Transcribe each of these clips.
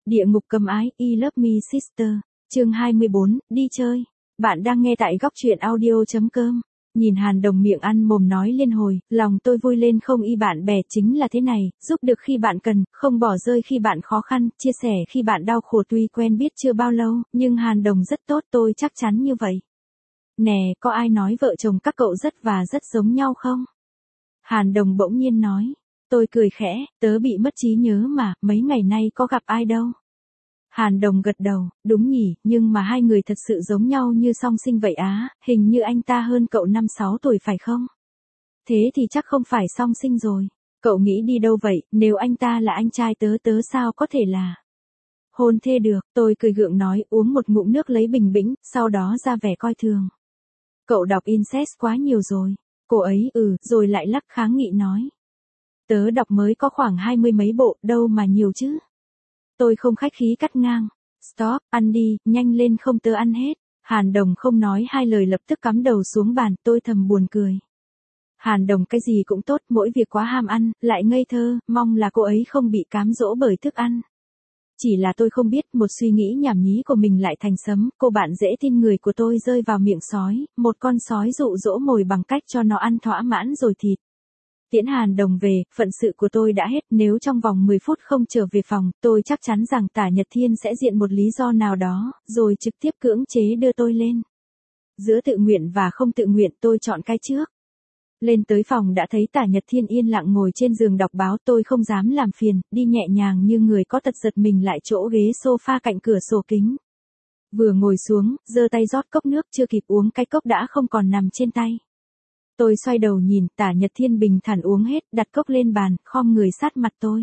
Địa ngục cầm ái, I Love Me Sister. Chương 24, đi chơi. Bạn đang nghe tại góc truyện audio.com. Nhìn Hàn Đồng miệng ăn mồm nói liên hồi, lòng tôi vui lên không y bạn bè chính là thế này, giúp được khi bạn cần, không bỏ rơi khi bạn khó khăn, chia sẻ khi bạn đau khổ tuy quen biết chưa bao lâu, nhưng Hàn Đồng rất tốt tôi chắc chắn như vậy. Nè, có ai nói vợ chồng các cậu rất giống nhau không? Hàn Đồng bỗng nhiên nói. Tôi cười khẽ, tớ bị mất trí nhớ mà, mấy ngày nay có gặp ai đâu. Hàn Đồng gật đầu, đúng nhỉ, nhưng mà hai người thật sự giống nhau như song sinh vậy á, hình như anh ta hơn cậu 5-6 tuổi phải không? Thế thì chắc không phải song sinh rồi. Cậu nghĩ đi đâu vậy, nếu anh ta là anh trai tớ sao có thể là hôn thê được, tôi cười gượng nói uống một ngụm nước lấy bình bĩnh, sau đó ra vẻ coi thường. Cậu đọc incest quá nhiều rồi. Cô ấy rồi lại lắc kháng nghị nói. Tớ đọc mới có khoảng 20 mấy bộ, đâu mà nhiều chứ. Tôi không khách khí cắt ngang. Stop, ăn đi, nhanh lên không tớ ăn hết. Hàn Đồng không nói hai lời lập tức cắm đầu xuống bàn, tôi thầm buồn cười. Hàn Đồng cái gì cũng tốt, mỗi việc quá ham ăn, lại ngây thơ, mong là cô ấy không bị cám dỗ bởi thức ăn. Chỉ là tôi không biết một suy nghĩ nhảm nhí của mình lại thành sấm, cô bạn dễ tin người của tôi rơi vào miệng sói, một con sói dụ dỗ mồi bằng cách cho nó ăn thỏa mãn rồi thịt. Tiễn Hàn Đồng về, phận sự của tôi đã hết, nếu trong vòng 10 phút không trở về phòng, tôi chắc chắn rằng Tả Nhật Thiên sẽ diện một lý do nào đó, rồi trực tiếp cưỡng chế đưa tôi lên. Giữa tự nguyện và không tự nguyện tôi chọn cái trước. Lên tới phòng đã thấy Tả Nhật Thiên yên lặng ngồi trên giường đọc báo, tôi không dám làm phiền, đi nhẹ nhàng như người có tật giật mình lại chỗ ghế sofa cạnh cửa sổ kính. Vừa ngồi xuống, giơ tay rót cốc nước chưa kịp uống cái cốc đã không còn nằm trên tay. Tôi xoay đầu nhìn, Tả Nhật Thiên bình thản uống hết, đặt cốc lên bàn, khom người sát mặt tôi.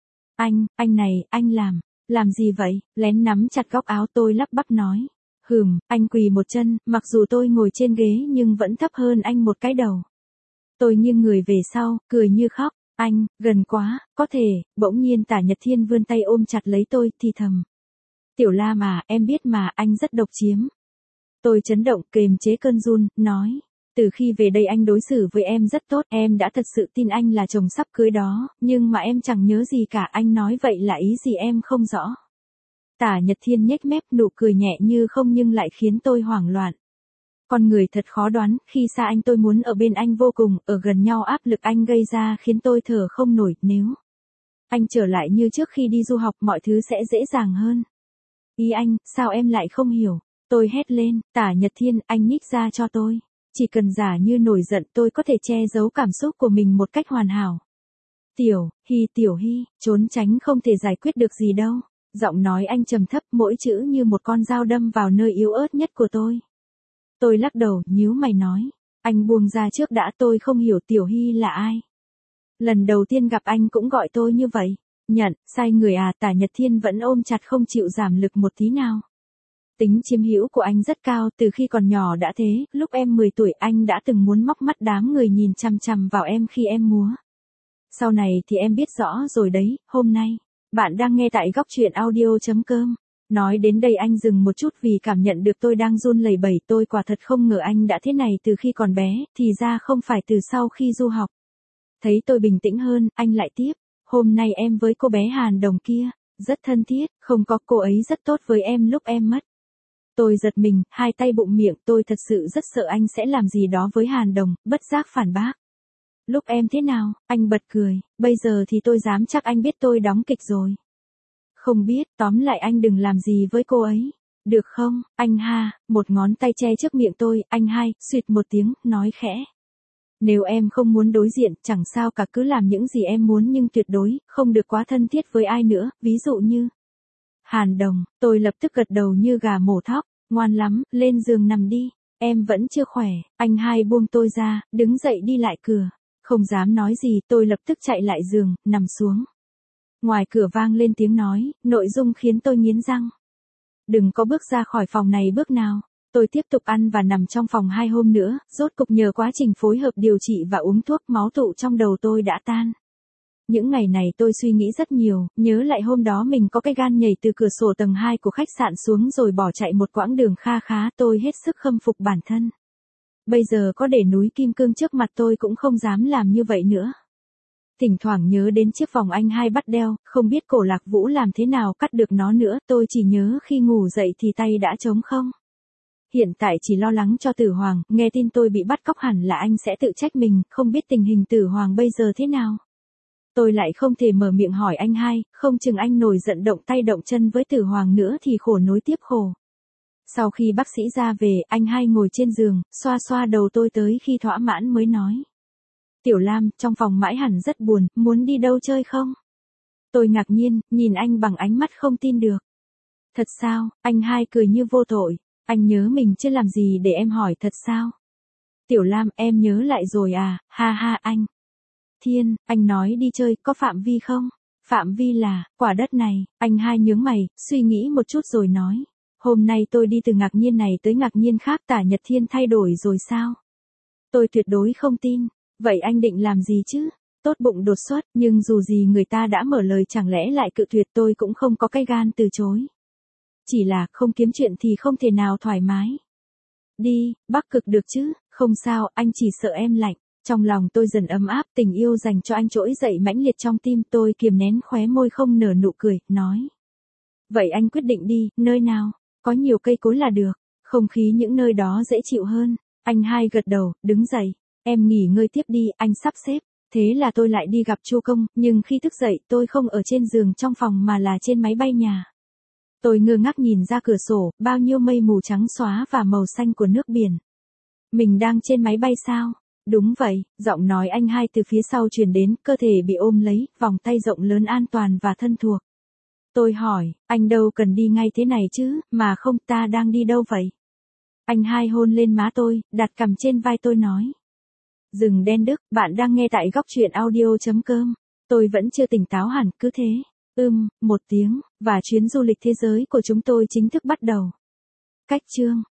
Anh này, anh làm gì vậy? Lén nắm chặt góc áo tôi lắp bắp nói. Anh quỳ một chân, mặc dù tôi ngồi trên ghế nhưng vẫn thấp hơn anh một cái đầu. Tôi nghiêng người về sau, cười như khóc. Anh, gần quá, có thể, bỗng nhiên Tả Nhật Thiên vươn tay ôm chặt lấy tôi, thì thầm. Tiểu La mà, em biết mà, anh rất độc chiếm. Tôi chấn động, kềm chế cơn run, nói. Từ khi về đây anh đối xử với em rất tốt, em đã thật sự tin anh là chồng sắp cưới đó, nhưng mà em chẳng nhớ gì cả, anh nói vậy là ý gì em không rõ. Tả Nhật Thiên nhếch mép nụ cười nhẹ như không nhưng lại khiến tôi hoảng loạn. Con người thật khó đoán, khi xa anh tôi muốn ở bên anh vô cùng, ở gần nhau áp lực anh gây ra khiến tôi thở không nổi, nếu anh trở lại như trước khi đi du học mọi thứ sẽ dễ dàng hơn. Ý anh, sao em lại không hiểu? Tôi hét lên, Tả Nhật Thiên, anh nhích ra cho tôi. Chỉ cần giả như nổi giận tôi có thể che giấu cảm xúc của mình một cách hoàn hảo. Tiểu Hy, trốn tránh không thể giải quyết được gì đâu. Giọng nói anh trầm thấp mỗi chữ như một con dao đâm vào nơi yếu ớt nhất của tôi. Tôi lắc đầu, nhíu mày nói. Anh buông ra trước đã, tôi không hiểu Tiểu Hy là ai. Lần đầu tiên gặp anh cũng gọi tôi như vậy. Nhận, sai người à? Tả Nhật Thiên vẫn ôm chặt không chịu giảm lực một tí nào. Tính chiếm hữu của anh rất cao, từ khi còn nhỏ đã thế, lúc em 10 tuổi anh đã từng muốn móc mắt đám người nhìn chằm chằm vào em khi em múa. Sau này thì em biết rõ rồi đấy, hôm nay, bạn đang nghe tại góc truyện audio.com. Nói đến đây anh dừng một chút vì cảm nhận được tôi đang run lẩy bẩy, tôi quả thật không ngờ anh đã thế này từ khi còn bé, thì ra không phải từ sau khi du học. Thấy tôi bình tĩnh hơn, anh lại tiếp, hôm nay em với cô bé Hàn Đồng kia, rất thân thiết, không có cô ấy rất tốt với em lúc em mất. Tôi giật mình, hai tay bụng miệng, tôi thật sự rất sợ anh sẽ làm gì đó với Hàn Đồng, bất giác phản bác. Lúc em thế nào? Anh bật cười, bây giờ thì tôi dám chắc anh biết tôi đóng kịch rồi. Không biết, tóm lại anh đừng làm gì với cô ấy. Được không, anh ha, một ngón tay che trước miệng tôi, anh hai, suýt một tiếng, nói khẽ. Nếu em không muốn đối diện, chẳng sao cả, cứ làm những gì em muốn nhưng tuyệt đối, không được quá thân thiết với ai nữa, ví dụ như Hàn Đồng. Tôi lập tức gật đầu như gà mổ thóc, ngoan lắm, lên giường nằm đi, em vẫn chưa khỏe. Anh hai buông tôi ra, đứng dậy đi lại cửa, không dám nói gì, tôi lập tức chạy lại giường, nằm xuống. Ngoài cửa vang lên tiếng nói, nội dung khiến tôi nghiến răng. Đừng có bước ra khỏi phòng này bước nào. Tôi tiếp tục ăn và nằm trong phòng 2 hôm nữa, rốt cục nhờ quá trình phối hợp điều trị và uống thuốc máu tụ trong đầu tôi đã tan. Những ngày này tôi suy nghĩ rất nhiều, nhớ lại hôm đó mình có cái gan nhảy từ cửa sổ tầng 2 của khách sạn xuống rồi bỏ chạy một quãng đường kha khá, tôi hết sức khâm phục bản thân. Bây giờ có để núi kim cương trước mặt tôi cũng không dám làm như vậy nữa. Thỉnh thoảng nhớ đến chiếc vòng anh hai bắt đeo, không biết cổ Lạc Vũ làm thế nào cắt được nó nữa, tôi chỉ nhớ khi ngủ dậy thì tay đã trống không. Hiện tại chỉ lo lắng cho Tử Hoàng, nghe tin tôi bị bắt cóc hẳn là anh sẽ tự trách mình, không biết tình hình Tử Hoàng bây giờ thế nào. Tôi lại không thể mở miệng hỏi anh hai, không chừng anh nổi giận động tay động chân với Tử Hoàng nữa thì khổ nối tiếp khổ. Sau khi bác sĩ ra về, anh hai ngồi trên giường, xoa xoa đầu tôi tới khi thỏa mãn mới nói. Tiểu Lam, trong phòng mãi hẳn rất buồn, muốn đi đâu chơi không? Tôi ngạc nhiên, nhìn anh bằng ánh mắt không tin được. Thật sao? Anh hai cười như vô tội. Anh nhớ mình chưa làm gì để em hỏi thật sao? Tiểu Lam, em nhớ lại rồi à, ha ha anh. Thiên, anh nói đi chơi, có phạm vi không? Phạm vi là, quả đất này, anh hai nhướng mày, suy nghĩ một chút rồi nói. Hôm nay tôi đi từ ngạc nhiên này tới ngạc nhiên khác, Tả Nhật Thiên thay đổi rồi sao? Tôi tuyệt đối không tin. Vậy anh định làm gì chứ? Tốt bụng đột xuất, nhưng dù gì người ta đã mở lời chẳng lẽ lại cự tuyệt, tôi cũng không có cái gan từ chối. Chỉ là không kiếm chuyện thì không thể nào thoải mái. Đi, Bắc Cực được chứ, không sao, anh chỉ sợ em lạnh. Trong lòng tôi dần ấm áp, tình yêu dành cho anh trỗi dậy mãnh liệt trong tim, tôi kiềm nén khóe môi không nở nụ cười, nói. Vậy anh quyết định đi, nơi nào? Có nhiều cây cối là được, không khí những nơi đó dễ chịu hơn. Anh hai gật đầu, đứng dậy. Em nghỉ ngơi tiếp đi, anh sắp xếp. Thế là tôi lại đi gặp Chu Công, nhưng khi thức dậy tôi không ở trên giường trong phòng mà là trên máy bay nhà. Tôi ngơ ngác nhìn ra cửa sổ, bao nhiêu mây mù trắng xóa và màu xanh của nước biển. Mình đang trên máy bay sao? Đúng vậy, giọng nói anh hai từ phía sau truyền đến, cơ thể bị ôm lấy, vòng tay rộng lớn an toàn và thân thuộc. Tôi hỏi, anh đâu cần đi ngay thế này chứ, mà không, ta đang đi đâu vậy? Anh hai hôn lên má tôi, đặt cằm trên vai tôi nói. Rừng đen Đức, bạn đang nghe tại góc truyện audio.com. Tôi vẫn chưa tỉnh táo hẳn, cứ thế. Một tiếng, và chuyến du lịch thế giới của chúng tôi chính thức bắt đầu. Cách chương